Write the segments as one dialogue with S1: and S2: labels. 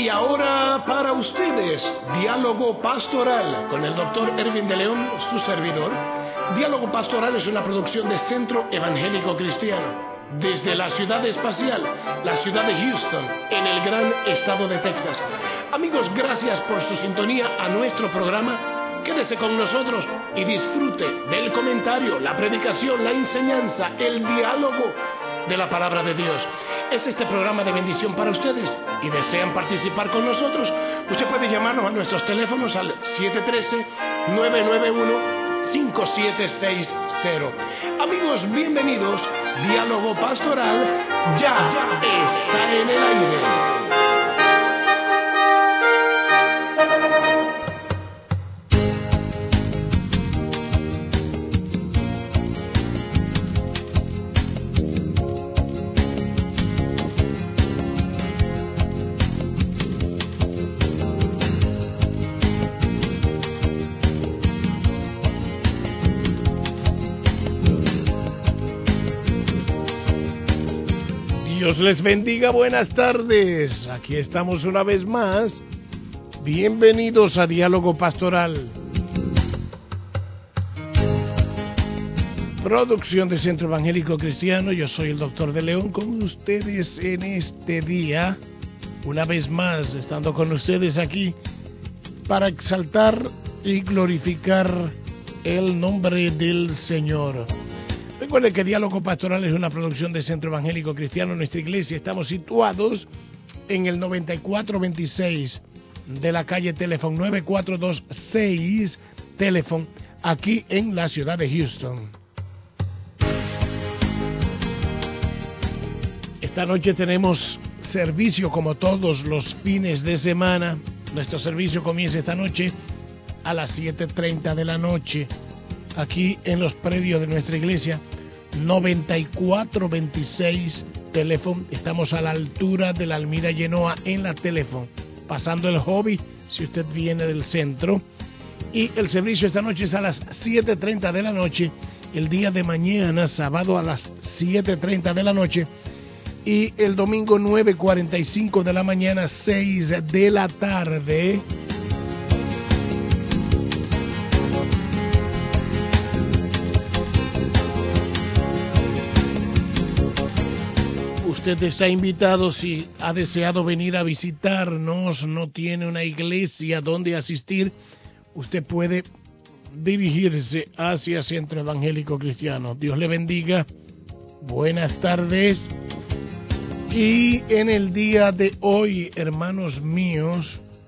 S1: Y ahora para ustedes, Diálogo Pastoral con el Dr. Erwin de León, su servidor. Diálogo Pastoral es una producción de Centro Evangélico Cristiano, desde la ciudad espacial, la ciudad de Houston, en el gran estado de Texas. Amigos, gracias por su sintonía a nuestro programa. Quédese con nosotros y disfrute del comentario, la predicación, la enseñanza, el diálogo de la palabra de Dios. Es este programa de bendición para ustedes y desean participar con nosotros. Usted puede llamarnos a nuestros teléfonos al 713-991-5760. Amigos, bienvenidos. Diálogo Pastoral ya está en el aire. Dios les bendiga, buenas tardes. Aquí estamos una vez más. Bienvenidos a Diálogo Pastoral. Producción de Centro Evangélico Cristiano. Yo soy el Dr. de León con ustedes en este día. Una vez más, estando con ustedes aquí para exaltar y glorificar el nombre del Señor. Recuerden que Diálogo Pastoral es una producción de Centro Evangélico Cristiano. Nuestra iglesia estamos situados en el 9426 de la calle Teléfono 9426 Teléfono, aquí en la ciudad de Houston. Esta noche tenemos servicio como todos los fines de semana. Nuestro servicio comienza esta noche a las 7:30 de la noche. Aquí en los predios de nuestra iglesia, 9426 Teléfono. Estamos a la altura de la Almira Genoa en la Teléfono, pasando el Hobby si usted viene del centro. Y el servicio esta noche es a las 7:30 de la noche. El día de mañana, sábado, a las 7:30 de la noche. Y el domingo 9:45 de la mañana, 6 de la tarde. Usted está invitado, si ha deseado venir a visitarnos, no tiene una iglesia donde asistir, usted puede dirigirse hacia Centro Evangélico Cristiano. Dios le bendiga, buenas tardes. Y en el día de hoy, hermanos míos,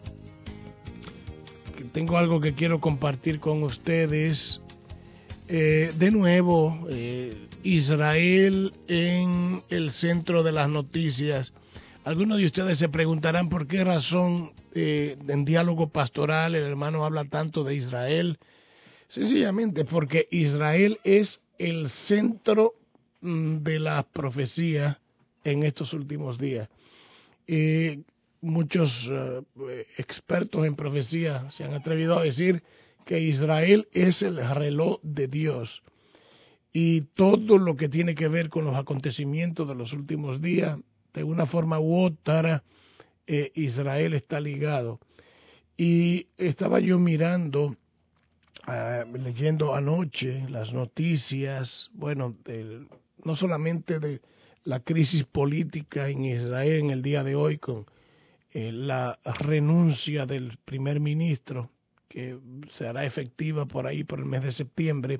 S1: tengo algo que quiero compartir con ustedes. De nuevo, Israel en el centro de las noticias. Algunos de ustedes se preguntarán por qué razón en Diálogo Pastoral el hermano habla tanto de Israel. Sencillamente porque Israel es el centro de la profecía en estos últimos días. Muchos expertos en profecía se han atrevido a decir que Israel es el reloj de Dios. Y todo lo que tiene que ver con los acontecimientos de los últimos días, de una forma u otra, Israel está ligado. Y estaba yo mirando, leyendo anoche las noticias, bueno, no solamente de la crisis política en Israel en el día de hoy, con la renuncia del primer ministro, que será efectiva por ahí por el mes de septiembre,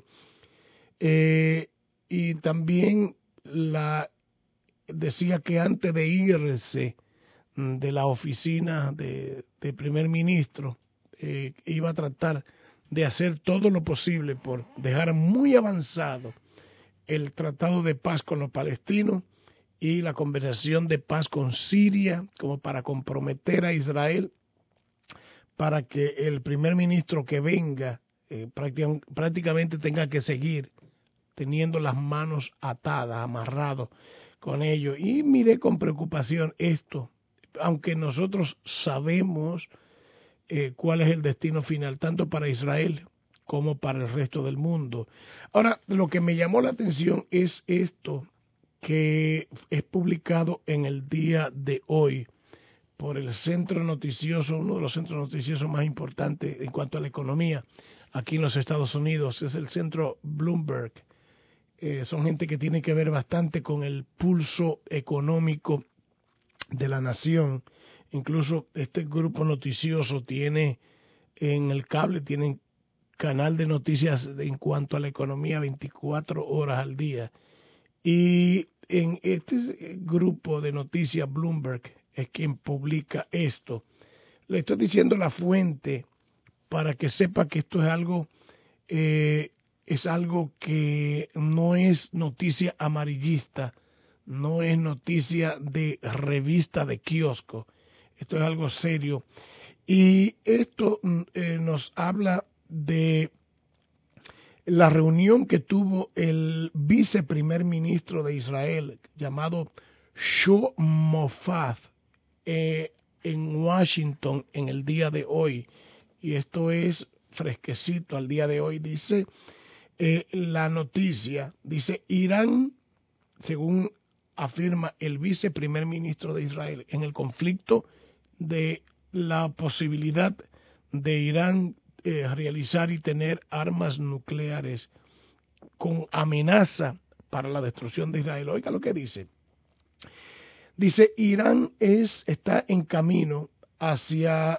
S1: y también decía que antes de irse de la oficina de primer ministro, iba a tratar de hacer todo lo posible por dejar muy avanzado el tratado de paz con los palestinos y la conversación de paz con Siria, como para comprometer a Israel para que el primer ministro que venga prácticamente tenga que seguir teniendo las manos atadas, amarrados con ellos. Y miré con preocupación esto, aunque nosotros sabemos cuál es el destino final, tanto para Israel como para el resto del mundo. Ahora, lo que me llamó la atención es esto que es publicado en el día de hoy por el centro noticioso, uno de los centros noticiosos más importantes en cuanto a la economía aquí en los Estados Unidos, es el centro Bloomberg. Son gente que tiene que ver bastante con el pulso económico de la nación. Incluso este grupo noticioso tiene en el cable, tienen canal de noticias en cuanto a la economía 24 horas al día. Y en este grupo de noticias Bloomberg es quien publica esto. Le estoy diciendo la fuente para que sepa que esto es algo que no es noticia amarillista, no es noticia de revista de kiosco. Esto es algo serio. Y esto nos habla de la reunión que tuvo el viceprimer ministro de Israel, llamado Shlomo Moffat, en Washington en el día de hoy. Y esto es fresquecito al día de hoy. Dice la noticia, dice Irán, según afirma el viceprimer ministro de Israel, en el conflicto de la posibilidad de Irán realizar y tener armas nucleares con amenaza para la destrucción de Israel. Oiga lo que dice. Dice, Irán está en camino hacia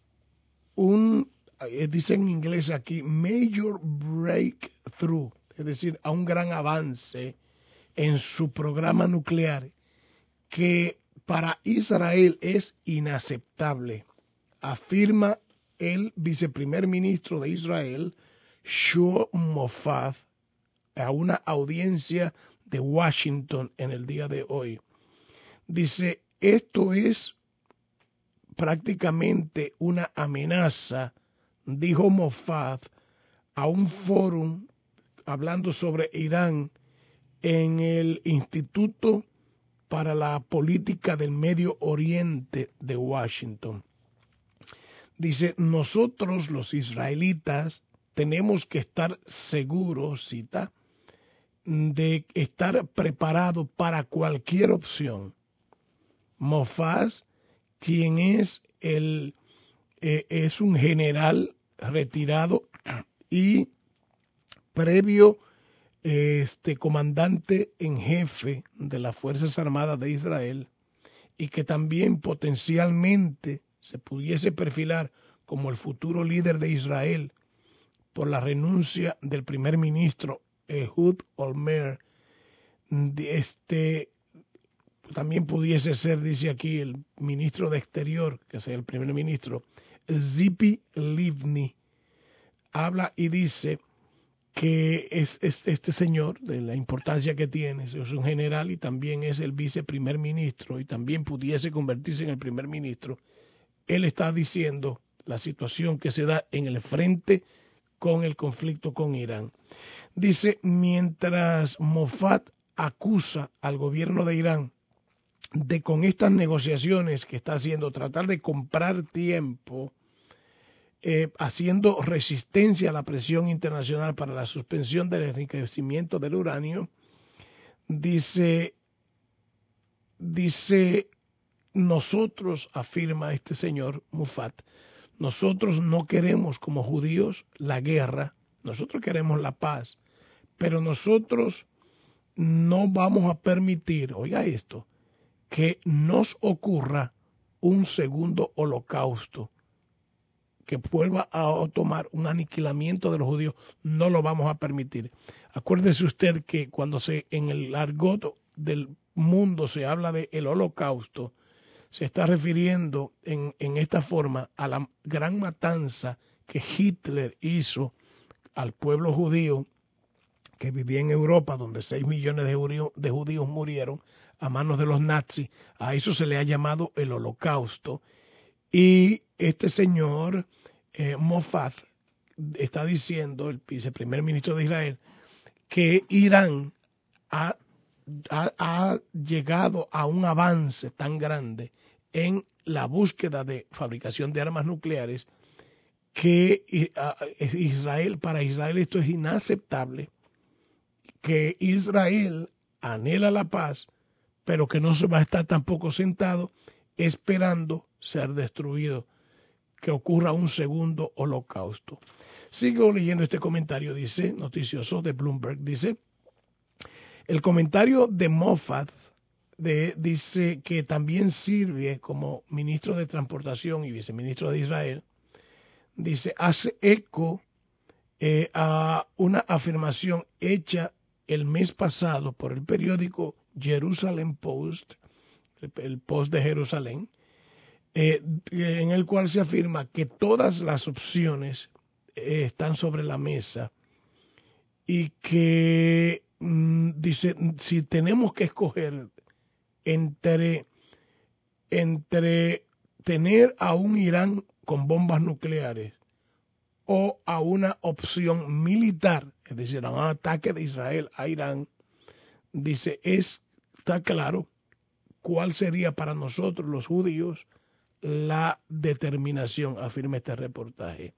S1: dice en inglés aquí, major breakthrough, es decir, a un gran avance en su programa nuclear que para Israel es inaceptable, afirma el viceprimer ministro de Israel, Shlomo Moffat, a una audiencia de Washington en el día de hoy. Dice, esto es prácticamente una amenaza, dijo Moffat, a un foro hablando sobre Irán en el Instituto para la Política del Medio Oriente de Washington. Dice, nosotros los israelitas tenemos que estar seguros, cita, de estar preparados para cualquier opción. Moffat, quien es un general retirado y previo comandante en jefe de las Fuerzas Armadas de Israel, y que también potencialmente se pudiese perfilar como el futuro líder de Israel por la renuncia del primer ministro Ehud Olmert, también pudiese ser, dice aquí, el ministro de Exterior, que sea el primer ministro, Tzipi Livni, habla y dice que es este señor, de la importancia que tiene, es un general y también es el viceprimer ministro y también pudiese convertirse en el primer ministro. Él está diciendo la situación que se da en el frente con el conflicto con Irán. Dice, mientras Moffat acusa al gobierno de Irán de con estas negociaciones que está haciendo, tratar de comprar tiempo, haciendo resistencia a la presión internacional para la suspensión del enriquecimiento del uranio, dice, nosotros, afirma este señor Moffat, nosotros no queremos como judíos la guerra, nosotros queremos la paz, pero nosotros no vamos a permitir, oiga esto, que nos ocurra un segundo holocausto, que vuelva a tomar un aniquilamiento de los judíos, no lo vamos a permitir. Acuérdese usted que cuando en el argot del mundo se habla de el holocausto, se está refiriendo en esta forma a la gran matanza que Hitler hizo al pueblo judío que vivía en Europa, donde 6 millones de judíos murieron a manos de los nazis. A eso se le ha llamado el holocausto. Y este señor Moffat está diciendo, el viceprimer ministro de Israel, que Irán ha llegado a un avance tan grande en la búsqueda de fabricación de armas nucleares que para Israel esto es inaceptable, que Israel anhela la paz, pero que no se va a estar tampoco sentado esperando ser destruido, que ocurra un segundo holocausto. Sigo leyendo este comentario, dice, noticioso de Bloomberg, dice, el comentario de Moffat dice que también sirve como ministro de Transportación y viceministro de Israel, dice, hace eco a una afirmación hecha el mes pasado por el periódico Jerusalem Post, el Post de Jerusalén, en el cual se afirma que todas las opciones están sobre la mesa y que dice, si tenemos que escoger entre tener a un Irán con bombas nucleares o a una opción militar, es decir, a un ataque de Israel a Irán, dice, está claro cuál sería para nosotros los judíos la determinación, afirma este reportaje.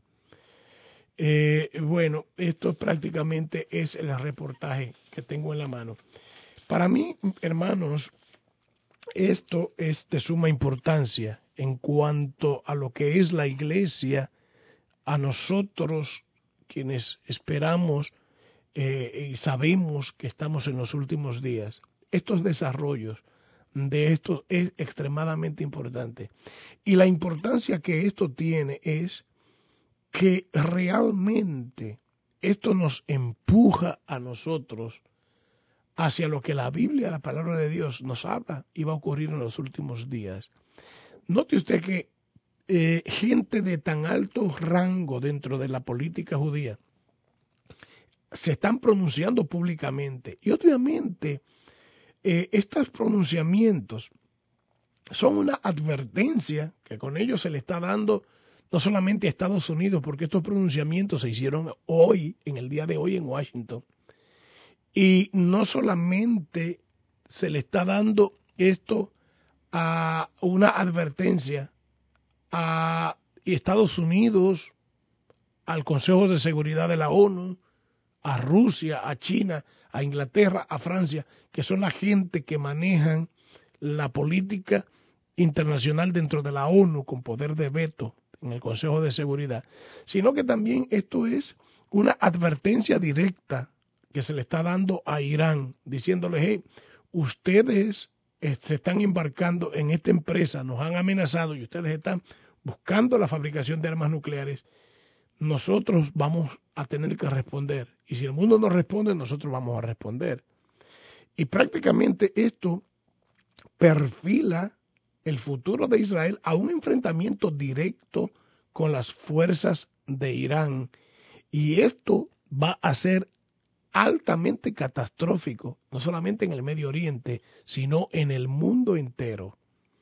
S1: Bueno, esto prácticamente es el reportaje que tengo en la mano. Para mí, hermanos, esto es de suma importancia en cuanto a lo que es la iglesia, a nosotros quienes esperamos y sabemos que estamos en los últimos días. Estos desarrollos de esto es extremadamente importante. Y la importancia que esto tiene es que realmente esto nos empuja a nosotros hacia lo que la Biblia, la palabra de Dios, nos habla y va a ocurrir en los últimos días. Note usted que gente de tan alto rango dentro de la política judía se están pronunciando públicamente y obviamente estos pronunciamientos son una advertencia que con ellos se le está dando no solamente a Estados Unidos, porque estos pronunciamientos se hicieron hoy, en el día de hoy en Washington, y no solamente se le está dando esto a una advertencia a Estados Unidos, al Consejo de Seguridad de la ONU, a Rusia, a China, a Inglaterra, a Francia, que son la gente que manejan la política internacional dentro de la ONU con poder de veto en el Consejo de Seguridad, sino que también esto es una advertencia directa que se le está dando a Irán, diciéndole, hey, ustedes se están embarcando en esta empresa, nos han amenazado y ustedes están buscando la fabricación de armas nucleares, nosotros vamos a tener que responder. Y si el mundo no responde, nosotros vamos a responder. Y prácticamente esto perfila el futuro de Israel a un enfrentamiento directo con las fuerzas de Irán. Y esto va a ser altamente catastrófico, no solamente en el Medio Oriente, sino en el mundo entero.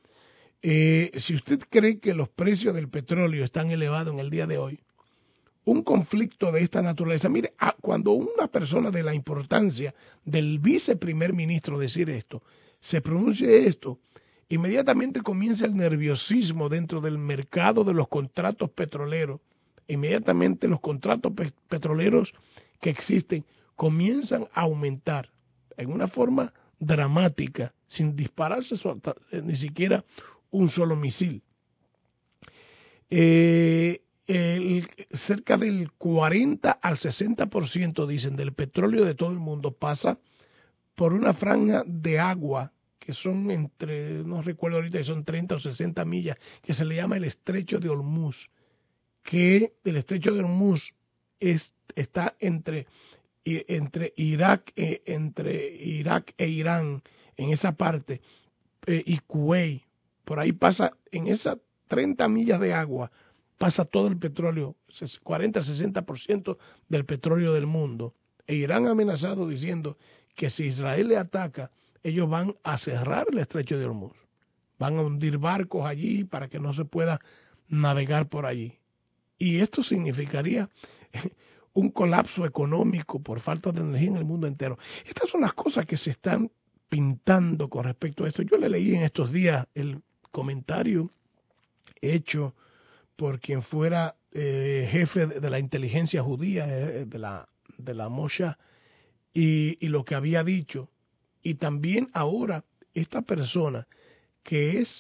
S1: Si usted cree que los precios del petróleo están elevados en el día de hoy, un conflicto de esta naturaleza, mire, cuando una persona de la importancia del viceprimer ministro decir esto, se pronuncie esto, inmediatamente comienza el nerviosismo dentro del mercado de los contratos petroleros, inmediatamente los contratos petroleros que existen comienzan a aumentar en una forma dramática, sin dispararse ni siquiera un solo misil. Cerca del 40 al 60%, dicen, del petróleo de todo el mundo pasa por una franja de agua que son no recuerdo ahorita si son 30 o 60 millas, que se le llama el Estrecho de Hormuz, que el Estrecho de Hormuz está entre Irak e Irán, en esa parte, y Kuwait. Por ahí pasa, en esas 30 millas de agua, pasa todo el petróleo, 40-60% del petróleo del mundo. E Irán ha amenazado diciendo que si Israel le ataca, ellos van a cerrar el Estrecho de Hormuz. Van a hundir barcos allí para que no se pueda navegar por allí. Y esto significaría un colapso económico por falta de energía en el mundo entero. Estas son las cosas que se están pintando con respecto a esto. Yo le leí en estos días el comentario hecho por quien fuera jefe de la inteligencia judía, de la Mossad, y lo que había dicho. Y también ahora esta persona, que es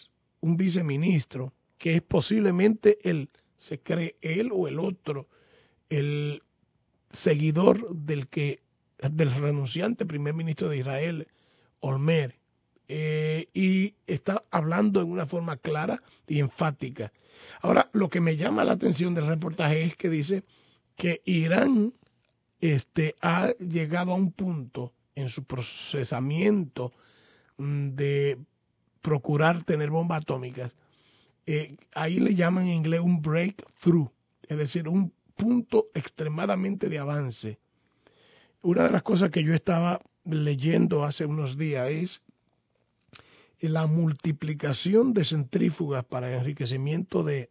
S1: un viceministro, que es posiblemente se cree él o el otro, el seguidor del renunciante primer ministro de Israel, Olmer, y está hablando en una forma clara y enfática. Ahora, lo que me llama la atención del reportaje es que dice que Irán ha llegado a un punto en su procesamiento de procurar tener bombas atómicas. Ahí le llaman en inglés un breakthrough, es decir, un punto extremadamente de avance. Una de las cosas que yo estaba leyendo hace unos días es la multiplicación de centrífugas para enriquecimiento de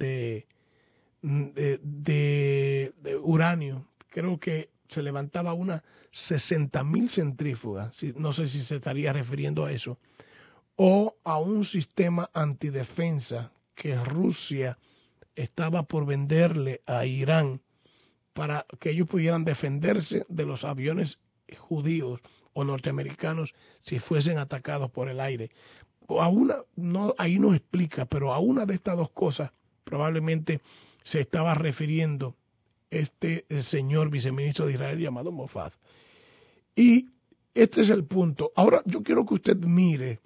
S1: uranio. Creo que se levantaba unas 60.000 centrífugas, no sé si se estaría refiriendo a eso, o a un sistema antidefensa que Rusia estaba por venderle a Irán para que ellos pudieran defenderse de los aviones judíos o norteamericanos si fuesen atacados por el aire. Ahí no explica, pero a una de estas dos cosas probablemente se estaba refiriendo el señor viceministro de Israel llamado Mossad. Y este es el punto. Ahora yo quiero que usted mire,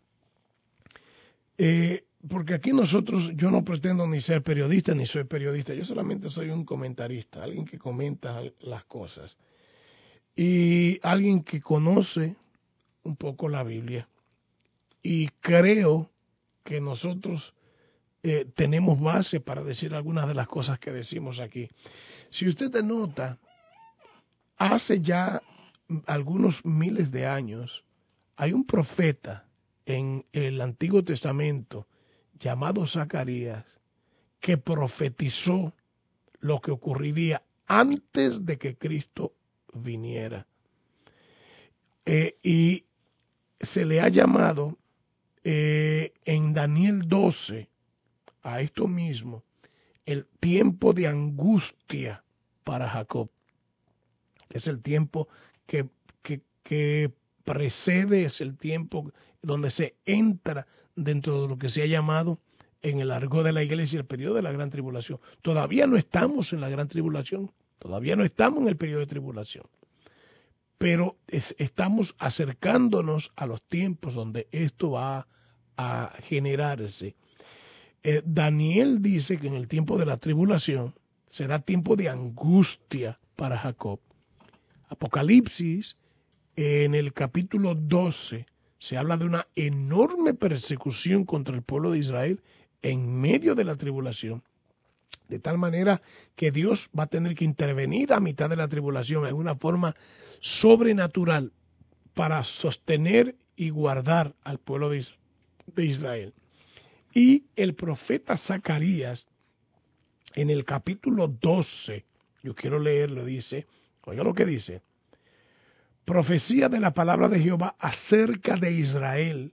S1: porque aquí yo no pretendo ni ser periodista ni soy periodista, yo solamente soy un comentarista, alguien que comenta las cosas y alguien que conoce un poco la Biblia, y creo que nosotros tenemos base para decir algunas de las cosas que decimos aquí. Si usted nota, hace ya algunos miles de años hay un profeta en el Antiguo Testamento llamado Zacarías que profetizó lo que ocurriría antes de que Cristo viniera. Y se le ha llamado en Daniel 12 a esto mismo el tiempo de angustia para Jacob. Es el tiempo que precede, es el tiempo donde se entra dentro de lo que se ha llamado en el argot de la iglesia el periodo de la gran tribulación. Todavía no estamos en la gran tribulación, todavía no estamos en el periodo de tribulación, pero estamos acercándonos a los tiempos donde esto va a generarse. Daniel dice que en el tiempo de la tribulación será tiempo de angustia para Jacob. Apocalipsis, en el capítulo 12, se habla de una enorme persecución contra el pueblo de Israel en medio de la tribulación, de tal manera que Dios va a tener que intervenir a mitad de la tribulación en una forma sobrenatural para sostener y guardar al pueblo de Israel. Y el profeta Zacarías, en el capítulo 12, yo quiero leerlo, dice, oiga lo que dice: profecía de la palabra de Jehová acerca de Israel.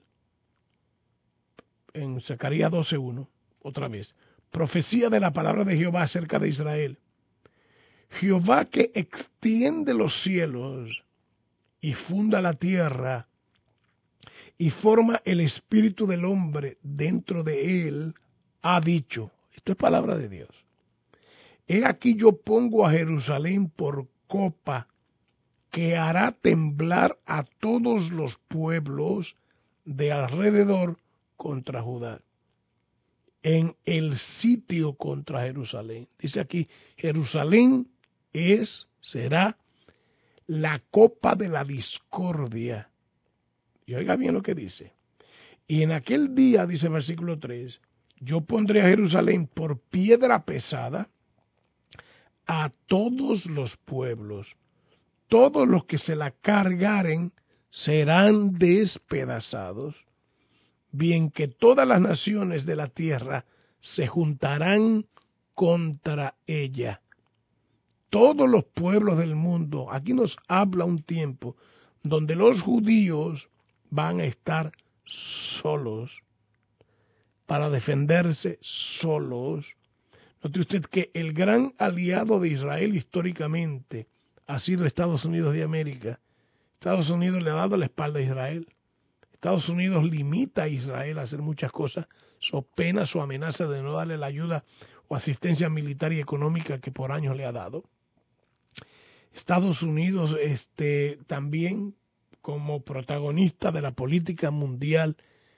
S1: En Zacarías 12:1, otra vez, profecía de la palabra de Jehová acerca de Israel. Jehová que extiende los cielos y funda la tierra y forma el espíritu del hombre dentro de él, ha dicho, esto es palabra de Dios: he aquí yo pongo a Jerusalén por copa que hará temblar a todos los pueblos de alrededor contra Judá, en el sitio contra Jerusalén. Dice aquí, Jerusalén será la copa de la discordia. Y oiga bien lo que dice: y en aquel día, dice versículo 3, yo pondré a Jerusalén por piedra pesada a todos los pueblos. Todos los que se la cargaren serán despedazados, bien que todas las naciones de la tierra se juntarán contra ella. Todos los pueblos del mundo, aquí nos habla un tiempo donde los judíos van a estar solos, para defenderse solos. Note usted que el gran aliado de Israel históricamente ha sido Estados Unidos de América. Estados Unidos le ha dado la espalda a Israel. Estados Unidos limita a Israel a hacer muchas cosas, so pena su amenaza de no darle la ayuda o asistencia militar y económica que por años le ha dado. Estados Unidos también como protagonista de la política mundial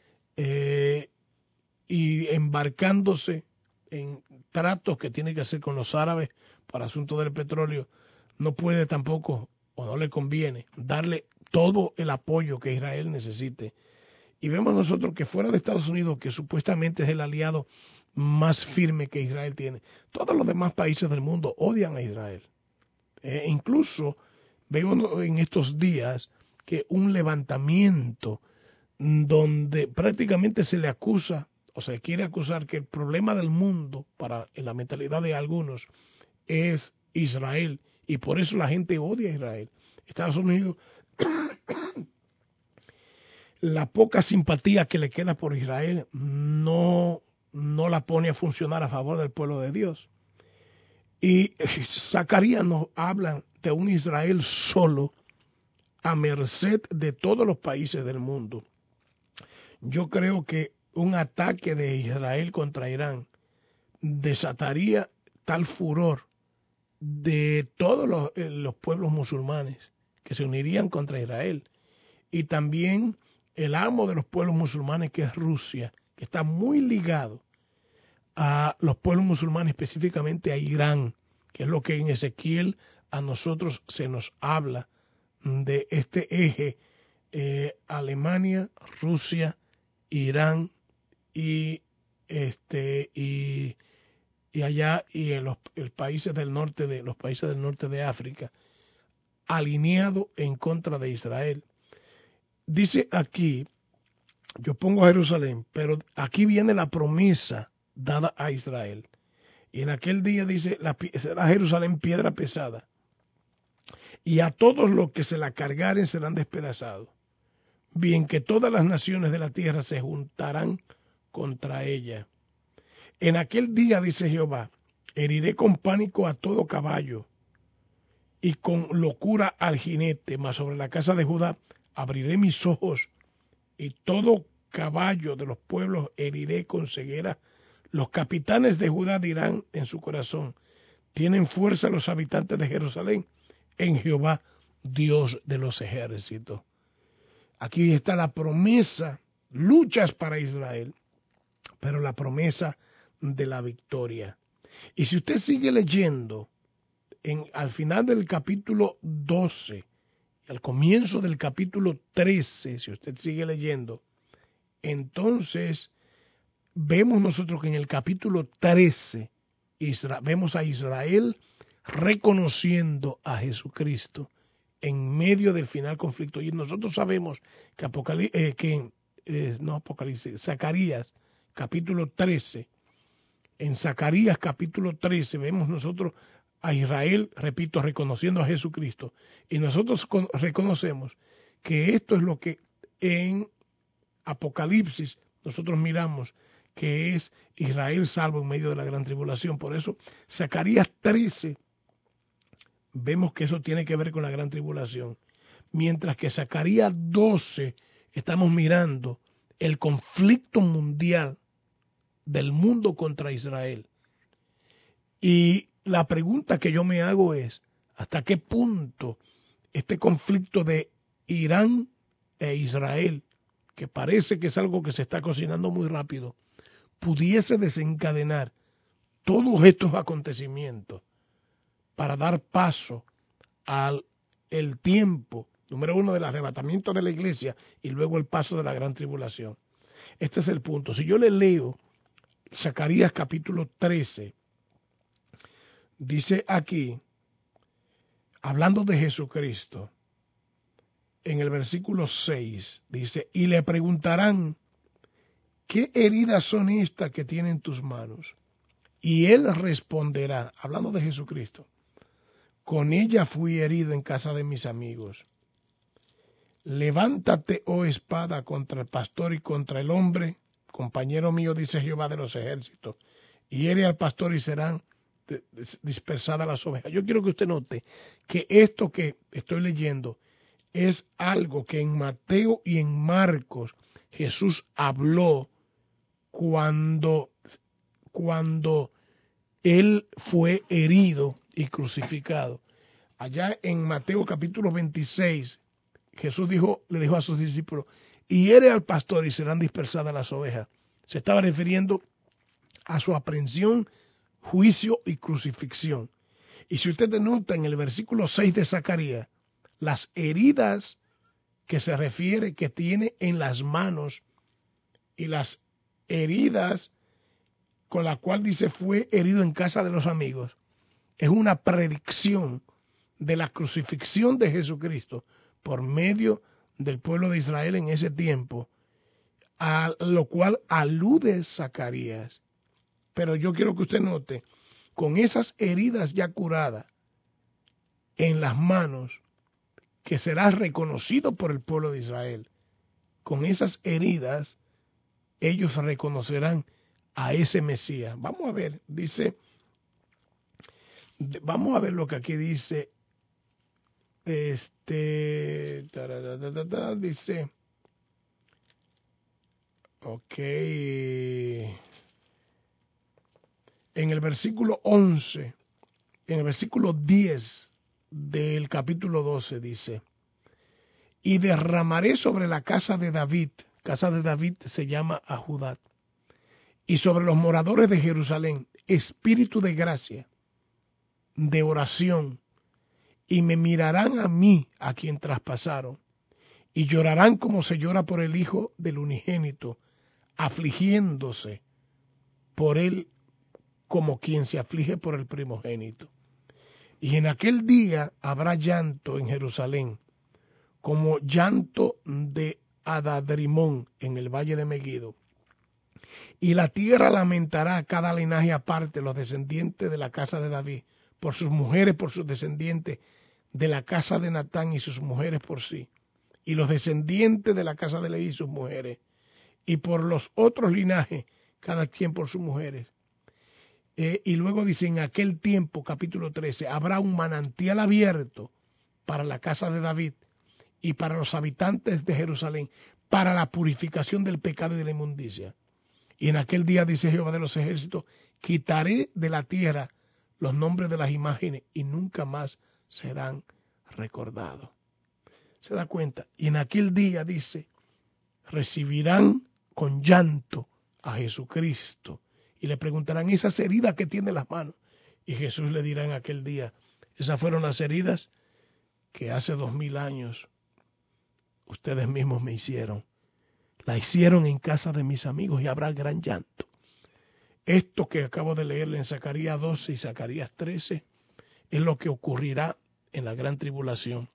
S1: y embarcándose en tratos que tiene que hacer con los árabes para asuntos del petróleo, no puede tampoco o no le conviene darle todo el apoyo que Israel necesite. Y vemos nosotros que fuera de Estados Unidos, que supuestamente es el aliado más firme que Israel tiene, todos los demás países del mundo odian a Israel. Incluso vemos en estos días que un levantamiento donde prácticamente se le acusa o se quiere acusar que el problema del mundo para en la mentalidad de algunos es Israel y por eso la gente odia a Israel. Estados Unidos la poca simpatía que le queda por Israel no la pone a funcionar a favor del pueblo de Dios. Y Zacarías nos habla de un Israel solo a merced de todos los países del mundo. Yo creo que un ataque de Israel contra Irán desataría tal furor de todos los pueblos musulmanes que se unirían contra Israel. Y también el amo de los pueblos musulmanes, que es Rusia, que está muy ligado a los pueblos musulmanes, específicamente a Irán, que es lo que en Ezequiel a nosotros se nos habla de este eje, Alemania, Rusia, Irán y allá y en los países del norte de África, alineado en contra de Israel. Dice aquí, yo pongo a Jerusalén, pero aquí viene la promesa dada a Israel. Y en aquel día dice, será Jerusalén piedra pesada, y a todos los que se la cargaren serán despedazados. Bien que todas las naciones de la tierra se juntarán contra ella. En aquel día, dice Jehová, heriré con pánico a todo caballo y con locura al jinete, mas sobre la casa de Judá abriré mis ojos y todo caballo de los pueblos heriré con ceguera. Los capitanes de Judá dirán en su corazón, tienen fuerza los habitantes de Jerusalén en Jehová, Dios de los ejércitos. Aquí está la promesa, luchas para Israel, pero la promesa de la victoria. Y si usted sigue leyendo, al final del capítulo 12, al comienzo del capítulo 13, si usted sigue leyendo, entonces vemos nosotros que en el capítulo 13 vemos a Israel reconociendo a Jesucristo en medio del final conflicto. Y nosotros sabemos que Zacarías capítulo 13, en Zacarías capítulo 13 vemos nosotros a Israel, repito, reconociendo a Jesucristo. Y nosotros reconocemos que esto es lo que en Apocalipsis nosotros miramos, que es Israel salvo en medio de la gran tribulación. Por eso, Zacarías 13, vemos que eso tiene que ver con la gran tribulación. Mientras que Zacarías 12, estamos mirando el conflicto mundial del mundo contra Israel. Y la pregunta que yo me hago es, ¿hasta qué punto este conflicto de Irán e Israel, que parece que es algo que se está cocinando muy rápido, pudiese desencadenar todos estos acontecimientos para dar paso al tiempo, número uno, del arrebatamiento de la iglesia y luego el paso de la gran tribulación? Este es el punto. Si yo le leo Zacarías capítulo 13, dice aquí, hablando de Jesucristo, en el versículo 6, dice, y le preguntarán, ¿qué heridas son estas que tienen tus manos? Y él responderá, hablando de Jesucristo, con ella fui herido en casa de mis amigos. Levántate, oh espada, contra el pastor y contra el hombre, compañero mío, dice Jehová de los ejércitos, y hiere al pastor y serán dispersadas las ovejas. Yo quiero que usted note que esto que estoy leyendo es algo que en Mateo y en Marcos Jesús habló cuando él fue herido y crucificado. Allá en Mateo capítulo 26, Jesús le dijo a sus discípulos, hiere al pastor y serán dispersadas las ovejas. Se estaba refiriendo a su aprehensión, juicio y crucifixión. Y si usted nota en el versículo 6 de Zacarías, las heridas que se refiere que tiene en las manos y las heridas con la cual dice fue herido en casa de los amigos, es una predicción de la crucifixión de Jesucristo por medio del pueblo de Israel en ese tiempo, a lo cual alude Zacarías. Pero yo quiero que usted note, con esas heridas ya curadas en las manos, que será reconocido por el pueblo de Israel, con esas heridas ellos reconocerán a ese Mesías. Vamos a ver, vamos a ver lo que aquí dice, dice, en el versículo 11, en el versículo 10 del capítulo 12 dice, y derramaré sobre la casa de David se llama a Judá, y sobre los moradores de Jerusalén, espíritu de gracia, de oración, y me mirarán a mí, a quien traspasaron, y llorarán como se llora por el hijo del unigénito, afligiéndose por él como quien se aflige por el primogénito. Y en aquel día habrá llanto en Jerusalén, como llanto de Adadrimón en el valle de Megiddo. Y la tierra lamentará a cada linaje aparte, los descendientes de la casa de David, por sus mujeres, por sus descendientes de la casa de Natán y sus mujeres por sí, y los descendientes de la casa de Leví y sus mujeres, y por los otros linajes, cada quien por sus mujeres. Y luego dice, en aquel tiempo, capítulo 13, habrá un manantial abierto para la casa de David y para los habitantes de Jerusalén, para la purificación del pecado y de la inmundicia. Y en aquel día, dice Jehová de los ejércitos, quitaré de la tierra los nombres de las imágenes y nunca más serán recordados. ¿Se da cuenta? Y en aquel día, dice, recibirán con llanto a Jesucristo y le preguntarán esas heridas que tiene en las manos. Y Jesús le dirá en aquel día, esas fueron las heridas que hace 2000 años ustedes mismos me hicieron. La hicieron en casa de mis amigos y habrá gran llanto. Esto que acabo de leerle en Zacarías 12 y Zacarías 13 es lo que ocurrirá en la gran tribulación.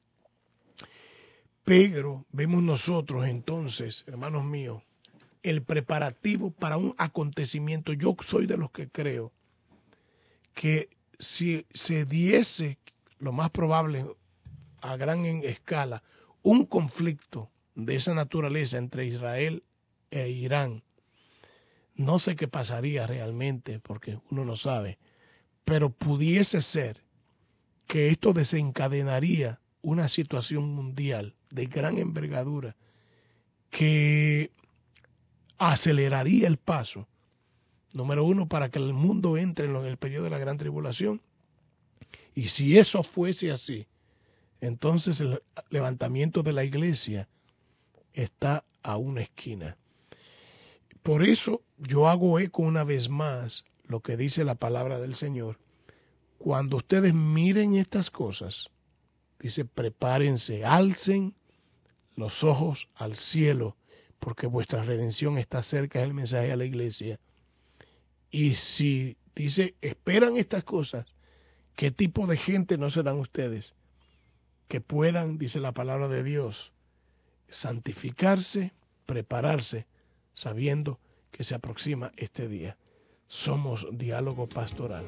S1: Pero vemos nosotros entonces, hermanos míos, el preparativo para un acontecimiento. Yo soy de los que creo que si se diese, lo más probable a gran escala, un conflicto de esa naturaleza entre Israel e Irán, no sé qué pasaría realmente porque uno no sabe, pero pudiese ser que esto desencadenaría una situación mundial de gran envergadura que aceleraría el paso, número uno, para que el mundo entre en el periodo de la gran tribulación. Y si eso fuese así, entonces el levantamiento de la iglesia está a una esquina. Por eso yo hago eco una vez más lo que dice la palabra del Señor. Cuando ustedes miren estas cosas, dice, prepárense, alcen los ojos al cielo, porque vuestra redención está cerca, es el mensaje a la iglesia. Y si dice, esperan estas cosas, ¿qué tipo de gente no serán ustedes? Que puedan, dice la palabra de Dios, santificarse, prepararse, sabiendo que se aproxima este día. Somos Diálogo Pastoral.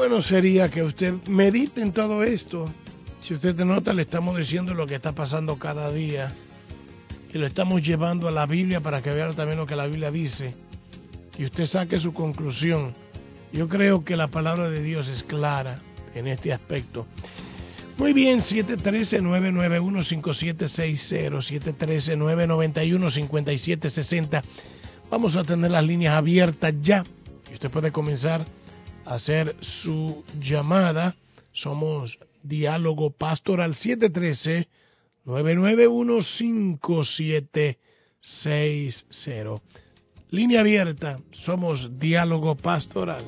S1: bueno sería que usted medite en todo esto. Si usted te nota, le estamos diciendo lo que está pasando cada día. Y lo estamos llevando a la Biblia para que vea también lo que la Biblia dice. Y usted saque su conclusión. Yo creo que la palabra de Dios es clara en este aspecto. Muy bien, 713-991-5760, 713-991-5760. Vamos a tener las líneas abiertas ya. Y usted puede comenzar a hacer su llamada. Somos Diálogo Pastoral, 713-991-5760. Línea abierta, somos Diálogo Pastoral.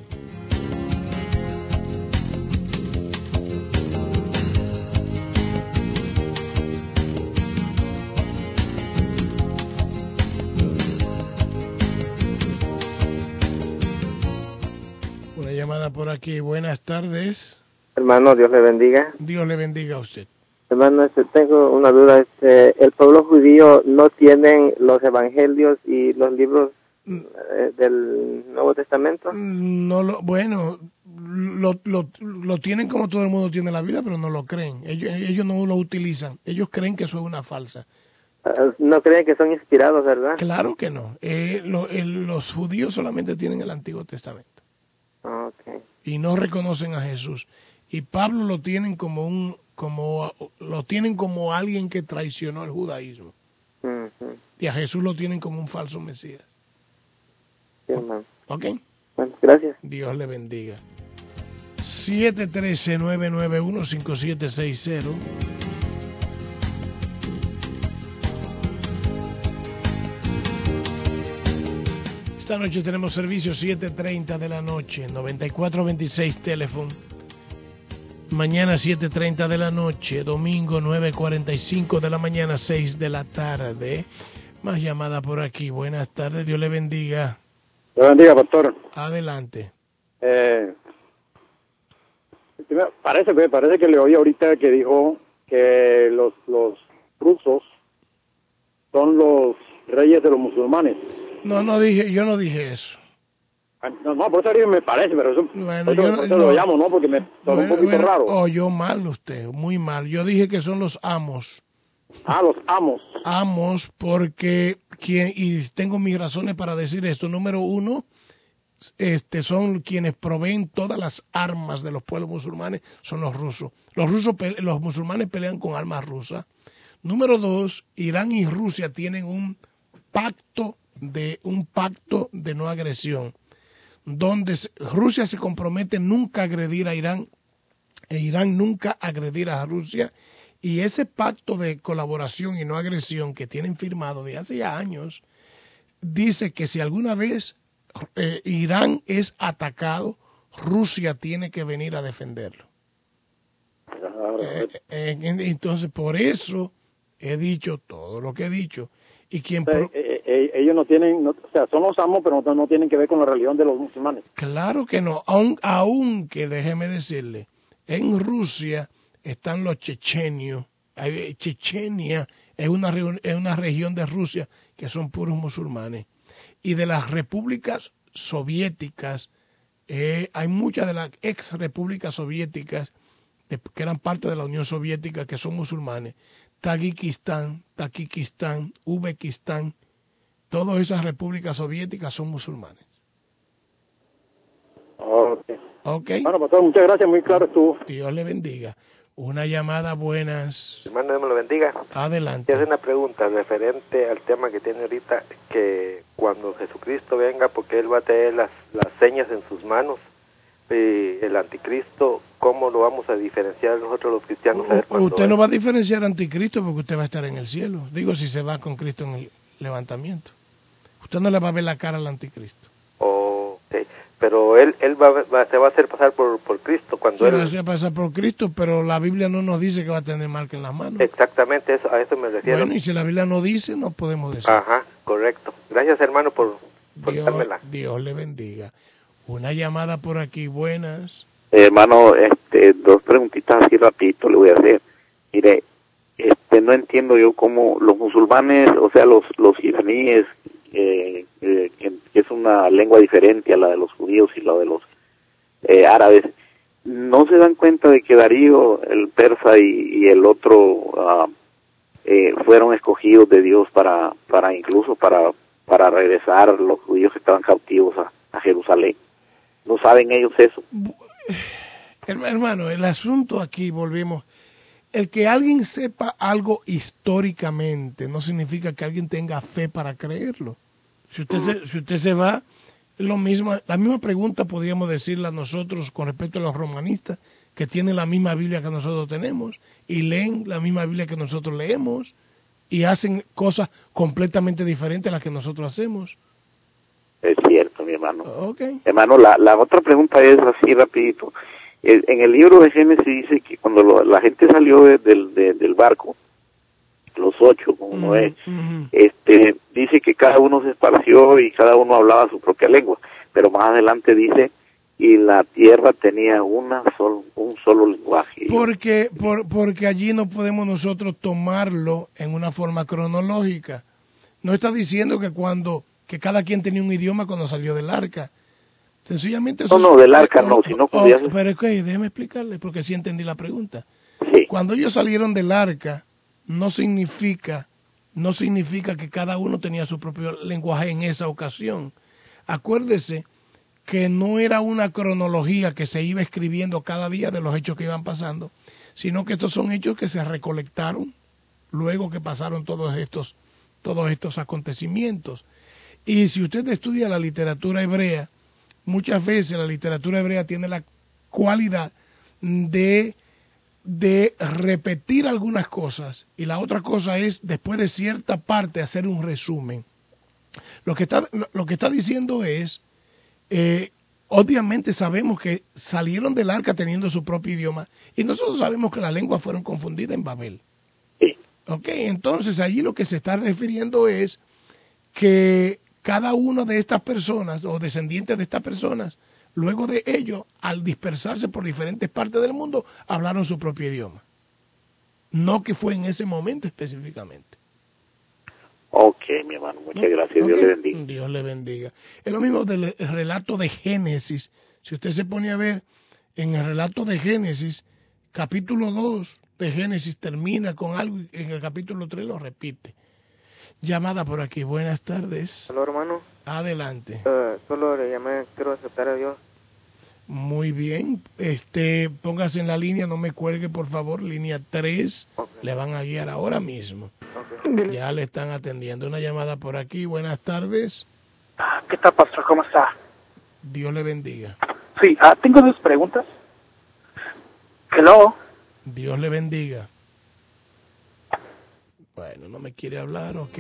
S1: Una llamada por aquí, buenas tardes.
S2: Hermano, Dios le bendiga.
S1: Dios le bendiga a usted.
S2: Hermano, tengo una duda. El pueblo judío no tienen los evangelios y los libros del Nuevo Testamento.
S1: No lo tienen como todo el mundo tiene la Biblia, pero no lo creen. Ellos no lo utilizan. Ellos creen que eso es una falsa.
S2: No creen que son inspirados, ¿verdad?
S1: Claro que no. Los judíos solamente tienen el Antiguo Testamento.
S2: Okay.
S1: Y no reconocen a Jesús. Y Pablo lo tienen como alguien que traicionó el judaísmo.
S2: Uh-huh.
S1: Y a Jesús lo tienen como un falso Mesías.
S2: Sí, hermano.
S1: ¿Ok?
S2: Bueno, gracias.
S1: Dios le bendiga. 713-991-5760. Esta noche tenemos servicio 7:30 de la noche, 9426 teléfono. Mañana 7:30 de la noche, domingo 9:45 de la mañana, 6 de la tarde. Más llamada por aquí. Buenas tardes, Dios le bendiga.
S3: Dios bendiga, pastor.
S1: Adelante.
S3: Parece que le oí ahorita que dijo que los rusos son los reyes de los musulmanes.
S1: Yo no dije eso.
S3: No, por eso me parece, pero eso,
S1: Bueno,
S3: por eso lo llamo, ¿no? Porque me suena un poquito raro.
S1: Oyó mal usted, muy mal. Yo dije que son los amos.
S3: Los amos.
S1: Amos porque y tengo mis razones para decir esto. Número uno, son quienes proveen todas las armas de los pueblos musulmanes, son los rusos. Los musulmanes pelean con armas rusas. Número dos, Irán y Rusia tienen un pacto de no agresión, donde Rusia se compromete nunca a agredir a Irán e Irán nunca agredir a Rusia, y ese pacto de colaboración y no agresión que tienen firmado de hace ya años dice que si alguna vez Irán es atacado, Rusia tiene que venir a defenderlo. Entonces por eso he dicho todo lo que he dicho. Y quien
S3: ellos no tienen, o sea, son los amos, pero no tienen que ver con la religión de los musulmanes.
S1: Claro que no, aunque déjeme decirle, en Rusia están los chechenios. Chechenia es una región de Rusia que son puros musulmanes. Y de las repúblicas soviéticas, hay muchas de las ex repúblicas soviéticas que eran parte de la Unión Soviética que son musulmanes. Tayikistán, Uzbekistán, todas esas repúblicas soviéticas son musulmanes. Okay.
S3: Bueno, pastor, muchas gracias, muy claro estuvo.
S1: Dios le bendiga. Una llamada, buenas.
S4: Hermano, Dios me lo bendiga.
S1: Adelante.
S4: Quiero hacer una pregunta referente al tema que tiene ahorita, que cuando Jesucristo venga, porque Él va a tener las señas en sus manos, el anticristo, ¿cómo lo vamos a diferenciar nosotros los cristianos?
S1: Usted no va a diferenciar anticristo porque usted va a estar en el cielo. Digo, si se va con Cristo en el levantamiento. Usted no le va a ver la cara al anticristo.
S4: Okay. Pero él se va a hacer pasar por Cristo cuando él...
S1: Se va a hacer pasar por Cristo, pero la Biblia no nos dice que va a tener marca en las manos.
S4: Exactamente, a eso me refiero.
S1: Bueno, y si la Biblia no dice, no podemos decir.
S4: Ajá, correcto. Gracias, hermano, por dármela.
S1: Dios le bendiga. Una llamada por aquí, buenas.
S5: Hermano, dos preguntitas así rapidito le voy a hacer. Mire, no entiendo yo cómo los musulmanes, o sea, los iraníes, que es una lengua diferente a la de los judíos y la de los árabes, no se dan cuenta de que Darío, el persa y el otro fueron escogidos de Dios para incluso para regresar los judíos que estaban cautivos a Jerusalén. ¿No saben ellos eso?
S1: Hermano, el asunto aquí, volvemos, el que alguien sepa algo históricamente no significa que alguien tenga fe para creerlo. Si usted se va, la misma pregunta podríamos decirla nosotros con respecto a los romanistas, que tienen la misma Biblia que nosotros tenemos y leen la misma Biblia que nosotros leemos y hacen cosas completamente diferentes a las que nosotros hacemos.
S5: Es cierto, mi hermano.
S1: Okay.
S5: Hermano, la otra pregunta es así rapidito. En el libro de Génesis dice que cuando la gente salió del barco, los 8, como Noé, dice que cada uno se esparció y cada uno hablaba su propia lengua, pero más adelante dice, y la tierra tenía un solo lenguaje.
S1: Porque allí no podemos nosotros tomarlo en una forma cronológica. No está diciendo que cada quien tenía un idioma cuando salió del arca. Sencillamente eso
S5: no, del arca no, sino
S1: pero es que déjeme explicarle, porque sí entendí la pregunta.
S5: Sí.
S1: Cuando ellos salieron del arca, no significa que cada uno tenía su propio lenguaje en esa ocasión. Acuérdese que no era una cronología que se iba escribiendo cada día de los hechos que iban pasando, sino que estos son hechos que se recolectaron luego que pasaron todos estos acontecimientos. Y si usted estudia la literatura hebrea, muchas veces la literatura hebrea tiene la cualidad de repetir algunas cosas, y la otra cosa es, después de cierta parte, hacer un resumen. Lo que está diciendo es, obviamente sabemos que salieron del arca teniendo su propio idioma, y nosotros sabemos que las lenguas fueron confundidas en Babel. Okay, entonces allí lo que se está refiriendo es que cada una de estas personas o descendientes de estas personas, luego de ello, al dispersarse por diferentes partes del mundo, hablaron su propio idioma. No que fue en ese momento específicamente.
S5: Ok, mi hermano, muchas gracias. Dios le bendiga.
S1: Dios le bendiga. Es lo mismo del relato de Génesis. Si usted se pone a ver en el relato de Génesis, capítulo 2 de Génesis termina con algo y en el capítulo 3 lo repite. Llamada por aquí, buenas tardes.
S2: Hola, hermano.
S1: Adelante.
S2: Solo le llamé, quiero aceptar a Dios.
S1: Muy bien, póngase en la línea, no me cuelgue por favor, línea 3, le van a guiar ahora mismo. Ya le están atendiendo. Una llamada por aquí, buenas tardes.
S6: ¿Qué tal, pastor? ¿Cómo está?
S1: Dios le bendiga.
S6: Sí, tengo 2 preguntas. Hello.
S1: Dios le bendiga. Bueno, no me quiere hablar, ok.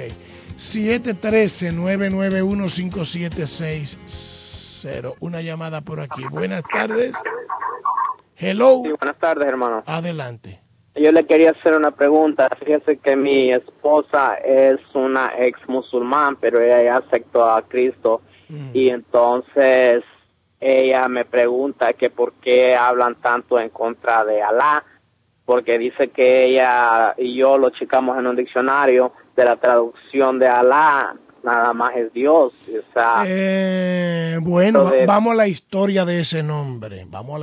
S1: 713-991-5760. Una llamada por aquí. Buenas tardes. Hello.
S2: Sí, buenas tardes, hermano.
S1: Adelante.
S2: Yo le quería hacer una pregunta. Fíjese que mi esposa es una ex musulmán, pero ella ya aceptó a Cristo. Y entonces ella me pregunta que por qué hablan tanto en contra de Alá, porque dice que ella y yo lo checamos en un diccionario de la traducción de Alá, nada más es Dios. O sea,
S1: bueno, vamos a la historia de ese nombre. Bueno,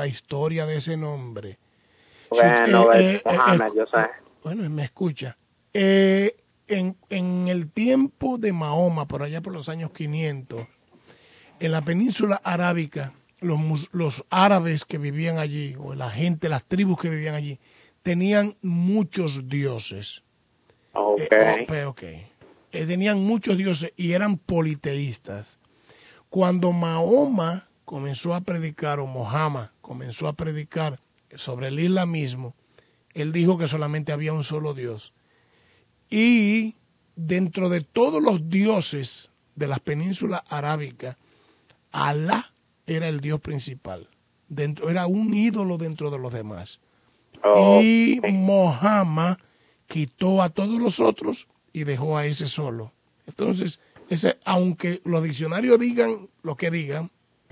S2: Mohammed, yo sé.
S1: Bueno, me escucha. En el tiempo de Mahoma, por allá por los años 500, en la península arábica, los árabes que vivían allí, o la gente, las tribus que vivían allí, tenían muchos dioses. Tenían muchos dioses y eran politeístas. Cuando Mahoma comenzó a predicar, o Mohammed comenzó a predicar sobre el islamismo, él dijo que solamente había un solo Dios. Y dentro de todos los dioses de las penínsulas arábicas, Alá era el Dios principal. Era un ídolo dentro de los demás. Y Mohammed quitó a todos los otros y dejó a ese solo. Entonces, aunque los diccionarios digan lo que digan,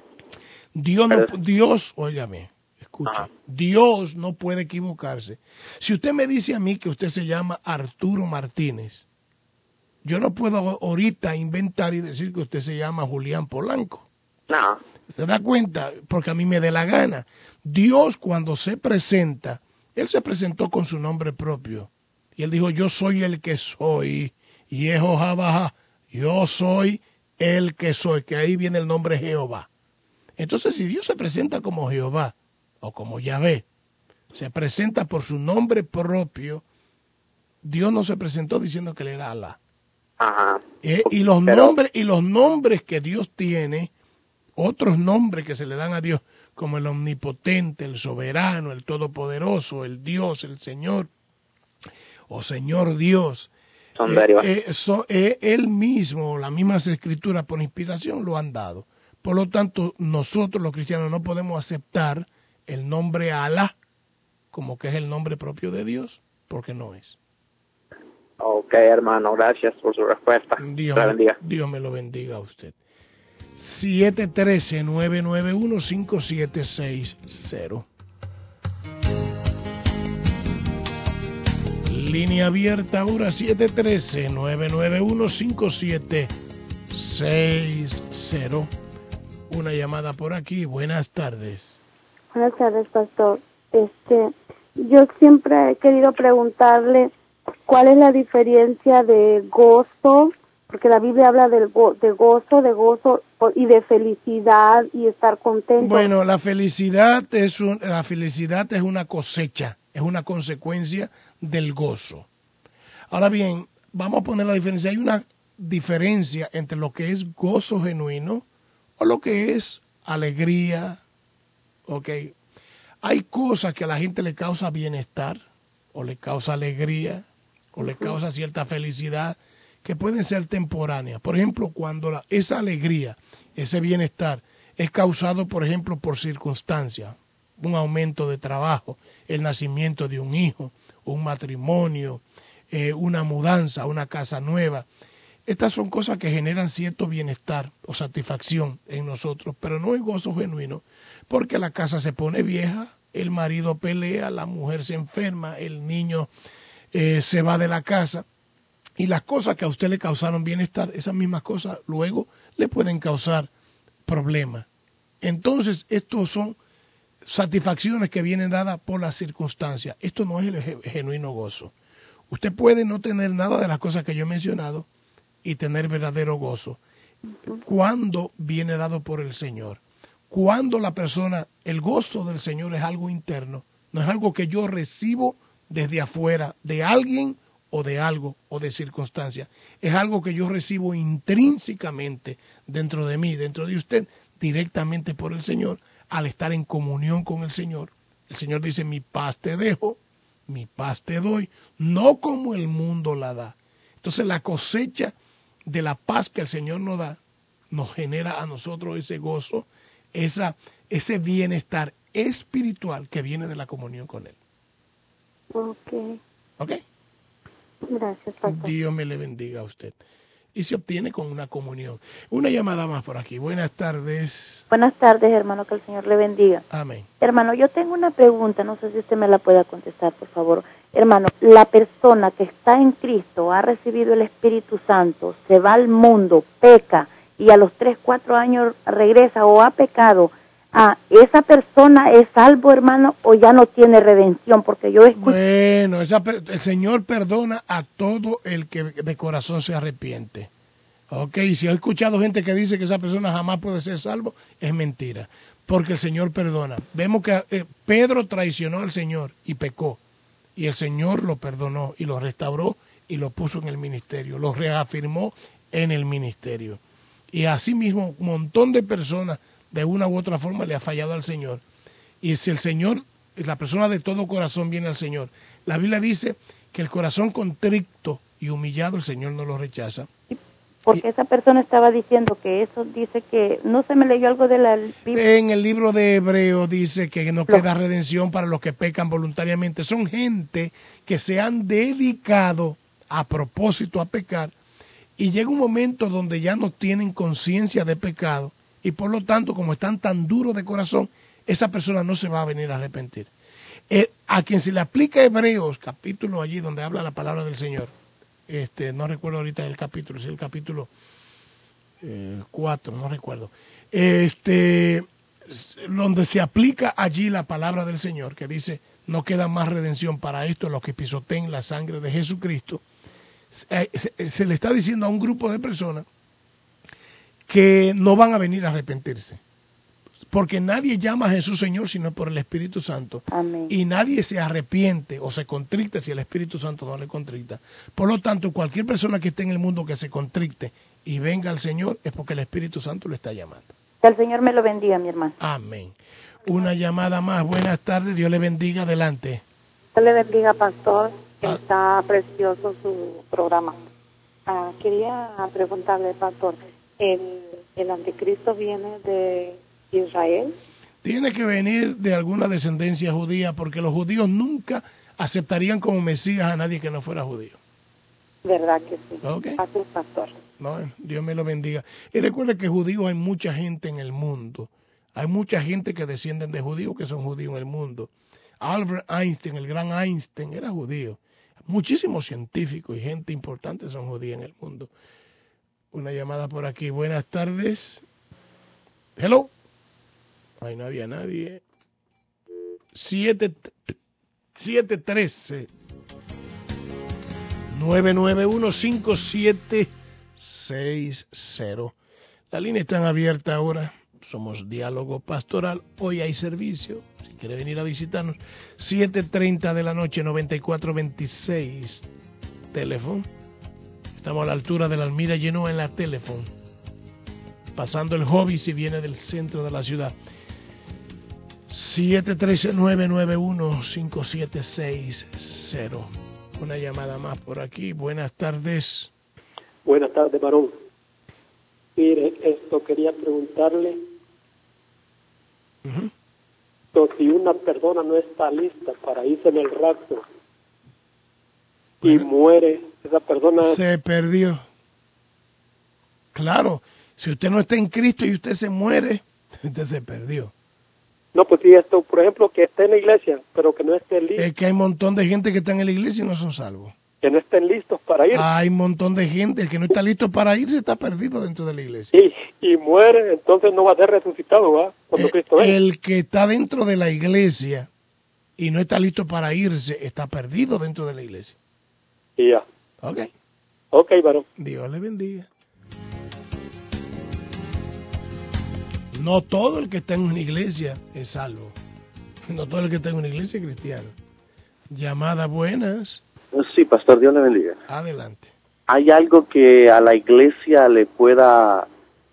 S1: óigame, escuche, Dios no puede equivocarse. Si usted me dice a mí que usted se llama Arturo Martínez, yo no puedo ahorita inventar y decir que usted se llama Julián Polanco.
S2: No.
S1: ¿Se da cuenta? Porque a mí me dé la gana. Dios cuando se presenta, Él se presentó con su nombre propio. Y Él dijo, yo soy el que soy. Y Jehová, yo soy el que soy. Que ahí viene el nombre Jehová. Entonces, si Dios se presenta como Jehová, o como Yahvé, se presenta por su nombre propio, Dios no se presentó diciendo que Él era Alá.
S2: Ajá.
S1: Y los nombres que Dios tiene, otros nombres que se le dan a Dios, como el omnipotente, el soberano, el todopoderoso, el Dios, el Señor, o Señor Dios,
S2: Son derivados.
S1: Él mismo, las mismas escrituras por inspiración lo han dado. Por lo tanto, nosotros los cristianos no podemos aceptar el nombre Alá como que es el nombre propio de Dios, porque no es.
S2: Ok, hermano, gracias por su respuesta.
S1: Dios me lo bendiga a usted. 713-991-5760. Línea abierta ahora, 713-991-5760. Una llamada por aquí. Buenas tardes.
S7: Buenas tardes, pastor. Yo siempre he querido preguntarle cuál es la diferencia de gozo, porque la Biblia habla de gozo y de felicidad y estar contento.
S1: Bueno, la felicidad es una cosecha, es una consecuencia del gozo. Ahora bien, vamos a poner la diferencia. Hay una diferencia entre lo que es gozo genuino o lo que es alegría. Okay. Hay cosas que a la gente le causa bienestar, o le causa alegría, o le causa cierta felicidad, que pueden ser temporáneas. Por ejemplo, cuando esa alegría, ese bienestar, es causado, por ejemplo, por circunstancias, un aumento de trabajo, el nacimiento de un hijo, un matrimonio, una mudanza, una casa nueva. Estas son cosas que generan cierto bienestar o satisfacción en nosotros, pero no es gozo genuino, porque la casa se pone vieja, el marido pelea, la mujer se enferma, el niño se va de la casa, y las cosas que a usted le causaron bienestar, esas mismas cosas luego le pueden causar problemas. Entonces, estos son satisfacciones que vienen dadas por las circunstancias. Esto no es el genuino gozo. Usted puede no tener nada de las cosas que yo he mencionado y tener verdadero gozo cuando viene dado por el Señor. Cuando la persona, el gozo del Señor es algo interno, no es algo que yo recibo desde afuera de alguien o de algo o de circunstancia, es algo que yo recibo intrínsecamente dentro de mí, dentro de usted, directamente por el Señor, al estar en comunión con el Señor. El Señor dice, mi paz te dejo, mi paz te doy, no como el mundo la da. Entonces la cosecha de la paz que el Señor nos da, nos genera a nosotros ese gozo, ese bienestar espiritual que viene de la comunión con Él. ¿Ok?
S7: Gracias, pastor.
S1: Dios me le bendiga a usted. Y se obtiene con una comunión. Una llamada más por aquí. Buenas tardes.
S8: Buenas tardes, hermano, que el Señor le bendiga.
S1: Amén.
S8: Hermano, yo tengo una pregunta, no sé si usted me la pueda contestar, por favor. Hermano, la persona que está en Cristo, ha recibido el Espíritu Santo, se va al mundo, peca, y a los 3, 4 años regresa o ha pecado, ¿esa persona es salvo, hermano, o ya no tiene redención? Porque yo escucho...
S1: Bueno, el Señor perdona a todo el que de corazón se arrepiente. Ok, si he escuchado gente que dice que esa persona jamás puede ser salvo, es mentira, porque el Señor perdona. Vemos que Pedro traicionó al Señor y pecó, y el Señor lo perdonó y lo restauró y lo puso en el ministerio, lo reafirmó en el ministerio. Y asimismo, un montón de personas de una u otra forma le ha fallado al Señor. Y si el Señor, la persona de todo corazón viene al Señor, la Biblia dice que el corazón contrito y humillado el Señor no lo rechaza.
S8: Porque esa persona estaba diciendo que eso dice que, no se me leyó algo de la Biblia.
S1: En el libro de Hebreos dice que no queda redención para los que pecan voluntariamente. Son gente que se han dedicado a propósito a pecar, y llega un momento donde ya no tienen conciencia de pecado, y por lo tanto, como están tan duros de corazón, esa persona no se va a venir a arrepentir. A quien se le aplica Hebreos, capítulo allí donde habla la palabra del Señor, no recuerdo ahorita el capítulo, es el capítulo 4, no recuerdo, donde se aplica allí la palabra del Señor, que dice, no queda más redención para esto, los que pisoteen la sangre de Jesucristo. Se le está diciendo a un grupo de personas que no van a venir a arrepentirse, porque nadie llama a Jesús Señor sino por el Espíritu Santo.
S8: Amén.
S1: Y nadie se arrepiente o se contricta si el Espíritu Santo no le contricta. Por lo tanto, cualquier persona que esté en el mundo que se contricte y venga al Señor es porque el Espíritu Santo lo está llamando.
S8: Que el Señor me lo bendiga, mi hermano.
S1: Amén. Una llamada más. Buenas tardes, Dios le bendiga. Adelante.
S9: Dios le bendiga, pastor. Está precioso su programa. Quería preguntarle, pastor, ¿el anticristo viene de Israel?
S1: Tiene que venir de alguna descendencia judía, porque los judíos nunca aceptarían como Mesías a nadie que no fuera judío.
S9: ¿Verdad que sí?
S1: Okay.
S9: Gracias, pastor.
S1: No, Dios me lo bendiga. Y recuerde que judíos hay mucha gente en el mundo. Hay mucha gente que descienden de judíos que son judíos en el mundo. Albert Einstein, el gran Einstein, era judío. Muchísimos científicos y gente importante son judíos en el mundo. Una llamada por aquí. Buenas tardes. Hello. Ahí no había nadie. 713 991-5760. La línea está abierta ahora. Somos Diálogo Pastoral. Hoy hay servicio. Si quiere venir a visitarnos, 7:30 de la noche, 9426. Teléfono. Estamos a la altura de la Almira Genoa en la teléfono. Pasando el Hobby si viene del centro de la ciudad. 713-991-5760. Una llamada más por aquí. Buenas tardes.
S10: Buenas tardes, varón. Mire, quería preguntarle, si una persona no está lista para irse en el rapto y muere, esa persona
S1: se perdió. Claro, si usted no está en Cristo y usted se muere, usted se perdió.
S10: No, pues si por ejemplo, que esté en la iglesia, pero que no esté listo.
S1: Es que hay un montón de gente que está en la iglesia y no son salvos.
S10: Que no estén listos para ir.
S1: Hay un montón de gente, el que no está listo para irse está perdido dentro de la iglesia.
S10: Y muere, entonces no va a ser resucitado, ¿va? Cuando Cristo venga.
S1: El que está dentro de la iglesia y no está listo para irse, está perdido dentro de la iglesia.
S10: Y ya.
S1: Ok,
S10: varón.
S1: Dios le bendiga. No todo el que está en una iglesia es salvo. No todo el que está en una iglesia es cristiano. Llamadas buenas.
S5: Sí, pastor, Dios le bendiga.
S1: Adelante.
S5: ¿Hay algo que a la iglesia le pueda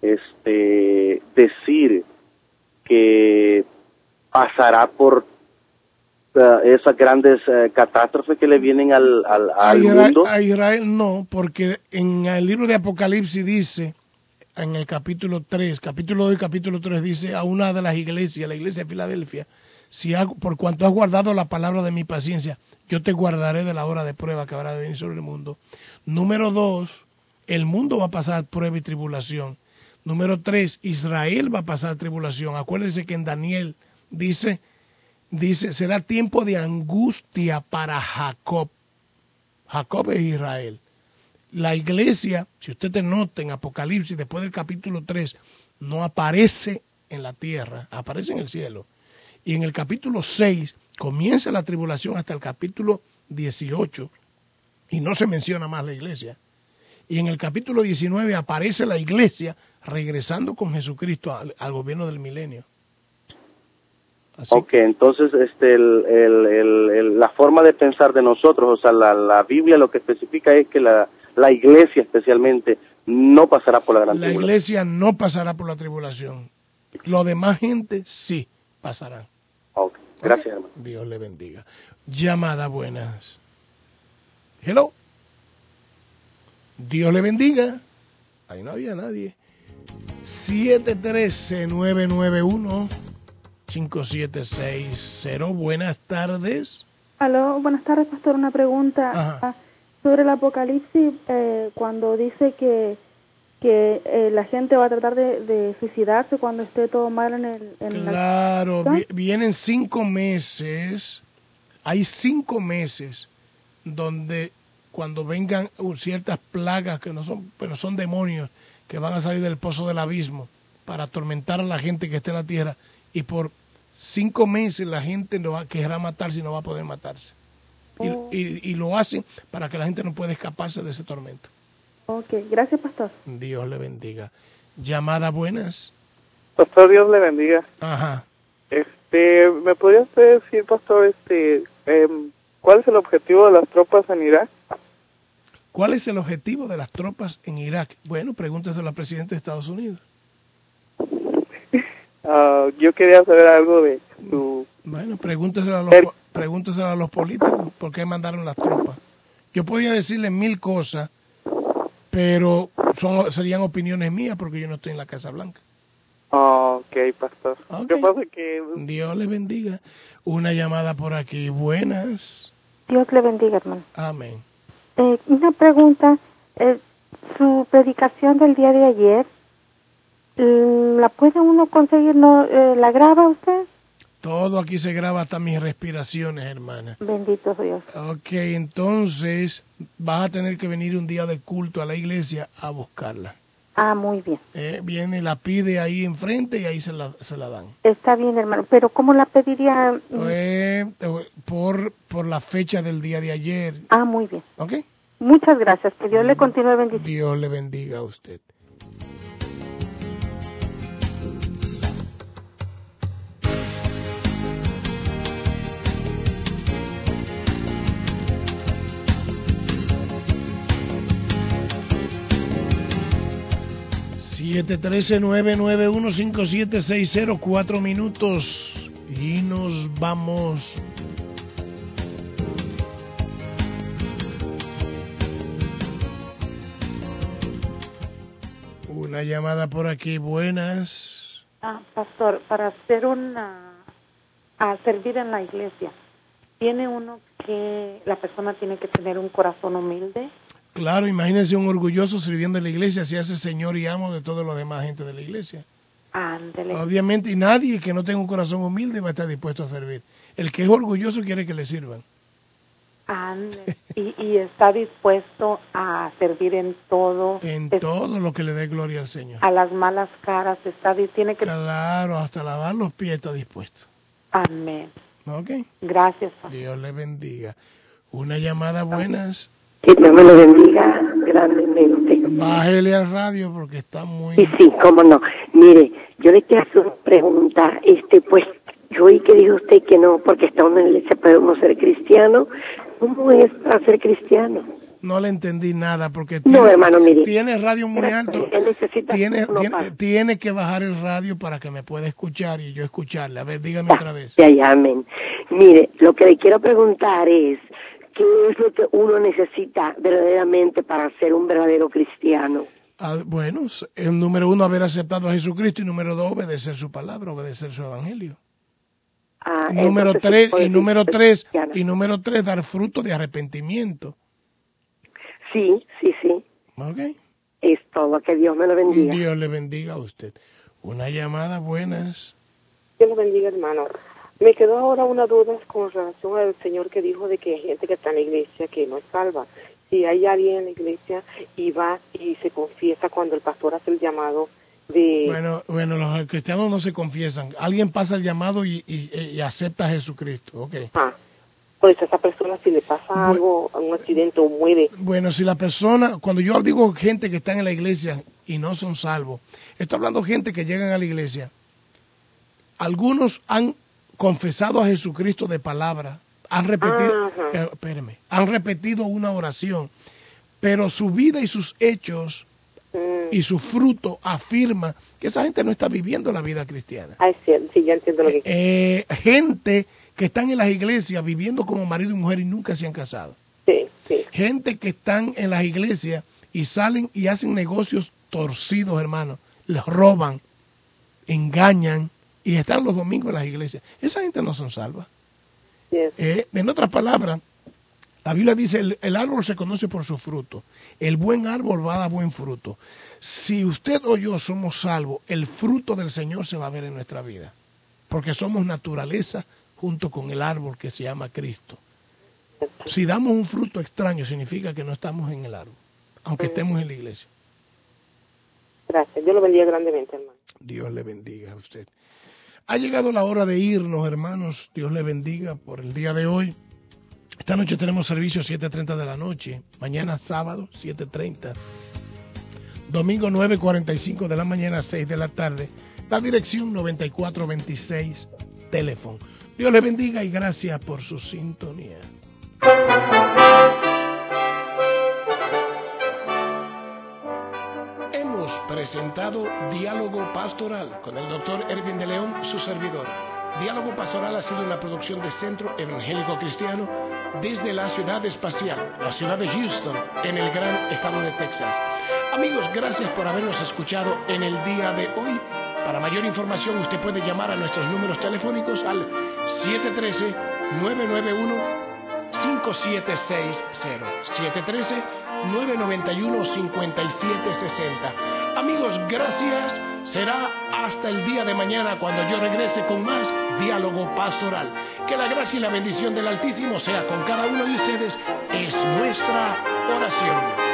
S5: decir que pasará por esas grandes catástrofes que le vienen al mundo?
S1: A Israel no, porque en el libro de Apocalipsis dice, en el capítulo 3, capítulo 2 y capítulo 3, dice a una de las iglesias, la iglesia de Filadelfia, por cuanto has guardado la palabra de mi paciencia, yo te guardaré de la hora de prueba que habrá de venir sobre el mundo. Número 2, el mundo va a pasar prueba y tribulación. Número 3, Israel va a pasar tribulación. Acuérdense que en Daniel dice, será tiempo de angustia para Jacob. Jacob es Israel. La iglesia, si usted te nota en Apocalipsis, después del capítulo 3, no aparece en la tierra, aparece en el cielo. Y en el capítulo 6 comienza la tribulación hasta el capítulo 18 y no se menciona más la iglesia. Y en el capítulo 19 aparece la iglesia regresando con Jesucristo al gobierno del milenio. Así.
S5: Ok, entonces la forma de pensar de nosotros, o sea, la Biblia lo que especifica es que la iglesia especialmente no pasará por la gran tribulación.
S1: La iglesia no pasará por la tribulación. Lo demás gente sí pasarán.
S5: Ok, gracias, hermano.
S1: Dios le bendiga. Llamada buenas. Hello. Dios le bendiga. Ahí no había nadie. 713-991-5760. Buenas tardes.
S7: Aló, buenas tardes, pastor. Una pregunta sobre el Apocalipsis, cuando dice que la gente va a tratar de suicidarse cuando esté todo mal
S1: Claro, vienen 5 meses. Hay 5 meses donde cuando vengan ciertas plagas que no son, pero son demonios que van a salir del pozo del abismo para atormentar a la gente que esté en la tierra, y por 5 meses la gente lo querrá matarse y no va a poder matarse. Y lo hacen para que la gente no pueda escaparse de ese tormento.
S7: Ok, gracias, pastor.
S1: Dios le bendiga. Llamada, buenas.
S11: Pastor, Dios le bendiga.
S1: Ajá.
S11: ¿Me podría usted decir, pastor, cuál es el objetivo de las tropas en Irak?
S1: ¿Cuál es el objetivo de las tropas en Irak? Bueno, pregúnteselo al presidente de Estados Unidos.
S11: Yo quería saber algo de su...
S1: Bueno, pregúnteselo a los políticos, ¿por qué mandaron las tropas? Yo podía decirle 1000 cosas, pero serían opiniones mías porque yo no estoy en la Casa Blanca.
S11: Ok, pastor.
S1: Okay.
S11: ¿Qué pasa que...
S1: Dios le bendiga. Una llamada por aquí. Buenas.
S7: Dios le bendiga, hermano.
S1: Amén.
S7: Una pregunta. Su predicación del día de ayer, ¿la puede uno conseguir? ¿No la graba usted?
S1: Todo aquí se graba, hasta mis respiraciones, hermana.
S7: Bendito Dios.
S1: Ok, entonces vas a tener que venir un día de culto a la iglesia a buscarla.
S7: Ah, muy bien.
S1: Viene, la pide ahí enfrente y ahí se la dan.
S7: Está bien, hermano, pero ¿cómo la pediría?
S1: Por la fecha del día de ayer.
S7: Ah, muy bien.
S1: Ok.
S7: Muchas gracias, que Dios le continúe bendiciendo.
S1: Dios le bendiga a usted. Siete 9915760, 4 minutos y nos vamos. Una llamada por aquí, buenas.
S9: Pastor, para hacer a servir en la iglesia, ¿tiene uno que, la persona tiene que tener un corazón humilde?
S1: Claro, imagínense un orgulloso sirviendo en la iglesia, si hace señor y amo de todos los demás gente de la iglesia.
S9: Ándele.
S1: Obviamente, y nadie que no tenga un corazón humilde va a estar dispuesto a servir. El que es orgulloso quiere que le sirvan.
S9: Ándele. y está dispuesto a servir en todo.
S1: En todo lo que le dé gloria al Señor.
S9: A las malas caras, tiene que...
S1: Claro, hasta lavar los pies está dispuesto.
S9: Amén.
S1: Ok.
S9: Gracias, pastor.
S1: Dios le bendiga. Una llamada, buenas.
S12: Que Dios me lo bendiga grandemente.
S1: Bájele al radio porque está muy...
S12: Sí, cómo no. Mire, yo le quiero hacer una pregunta. Pues, yo oí que dijo usted que no, porque está uno en la iglesia, puede uno ser cristiano. ¿Cómo es para ser cristiano?
S1: No le entendí nada, porque
S12: hermano, mire,
S1: tiene radio muy alto.
S12: Él necesita
S1: tiene que bajar el radio para que me pueda escuchar y yo escucharle. A ver, dígame otra vez.
S12: Ya, amén. Mire, lo que le quiero preguntar es, ¿qué es lo que uno necesita verdaderamente para ser un verdadero cristiano?
S1: Bueno, número 1, haber aceptado a Jesucristo, y número 2, obedecer su palabra, obedecer su evangelio. Número 3, dar fruto de arrepentimiento.
S12: Sí.
S1: Ok.
S12: Es todo, que Dios me lo bendiga.
S1: Dios le bendiga a usted. Una llamada, buenas.
S13: Dios lo bendiga, hermano. Me quedó ahora una duda con relación al Señor que dijo de que hay gente que está en la iglesia que no es salva. Si hay alguien en la iglesia y va y se confiesa cuando el pastor hace el llamado de...
S1: Bueno, los cristianos no se confiesan. Alguien pasa el llamado y acepta a Jesucristo. Okay.
S13: Pues a esa persona, si le pasa algo, un accidente o muere.
S1: Bueno, si la persona, cuando yo digo gente que está en la iglesia y no son salvos, estoy hablando de gente que llegan a la iglesia. Algunos han confesado a Jesucristo de palabra, han repetido una oración, pero su vida y sus hechos y su fruto afirma que esa gente no está viviendo la vida cristiana.
S13: Sí, ya entiendo lo que
S1: gente que están en las iglesias viviendo como marido y mujer y nunca se han casado.
S13: Sí.
S1: Gente que están en las iglesias y salen y hacen negocios torcidos, hermano, les roban, engañan y están los domingos en las iglesias. Esa gente no son salvas. En otras palabras, la Biblia dice, el árbol se conoce por su fruto. El buen árbol va a dar buen fruto. Si usted o yo somos salvos, el fruto del Señor se va a ver en nuestra vida. Porque somos naturaleza junto con el árbol que se llama Cristo. Si damos un fruto extraño, significa que no estamos en el árbol, aunque estemos en la iglesia.
S13: Gracias. Dios lo bendiga grandemente, hermano.
S1: Dios le bendiga a usted. Ha llegado la hora de irnos, hermanos. Dios le bendiga por el día de hoy. Esta noche tenemos servicio 7:30 de la noche. Mañana sábado 7:30. Domingo 9:45 de la mañana, 6 de la tarde. La dirección 9426 teléfono. Dios le bendiga y gracias por su sintonía. Hemos presentado Diálogo Pastoral con el Dr. Erwin de León, su servidor. Diálogo Pastoral ha sido una producción de Centro Evangélico Cristiano desde la ciudad espacial, la ciudad de Houston, en el gran estado de Texas. Amigos, gracias por habernos escuchado en el día de hoy. Para mayor información usted puede llamar a nuestros números telefónicos al 713-991-5760, 713-991-5760. Amigos, gracias. Será hasta el día de mañana cuando yo regrese con más Diálogo Pastoral. Que la gracia y la bendición del Altísimo sea con cada uno de ustedes. Es nuestra oración.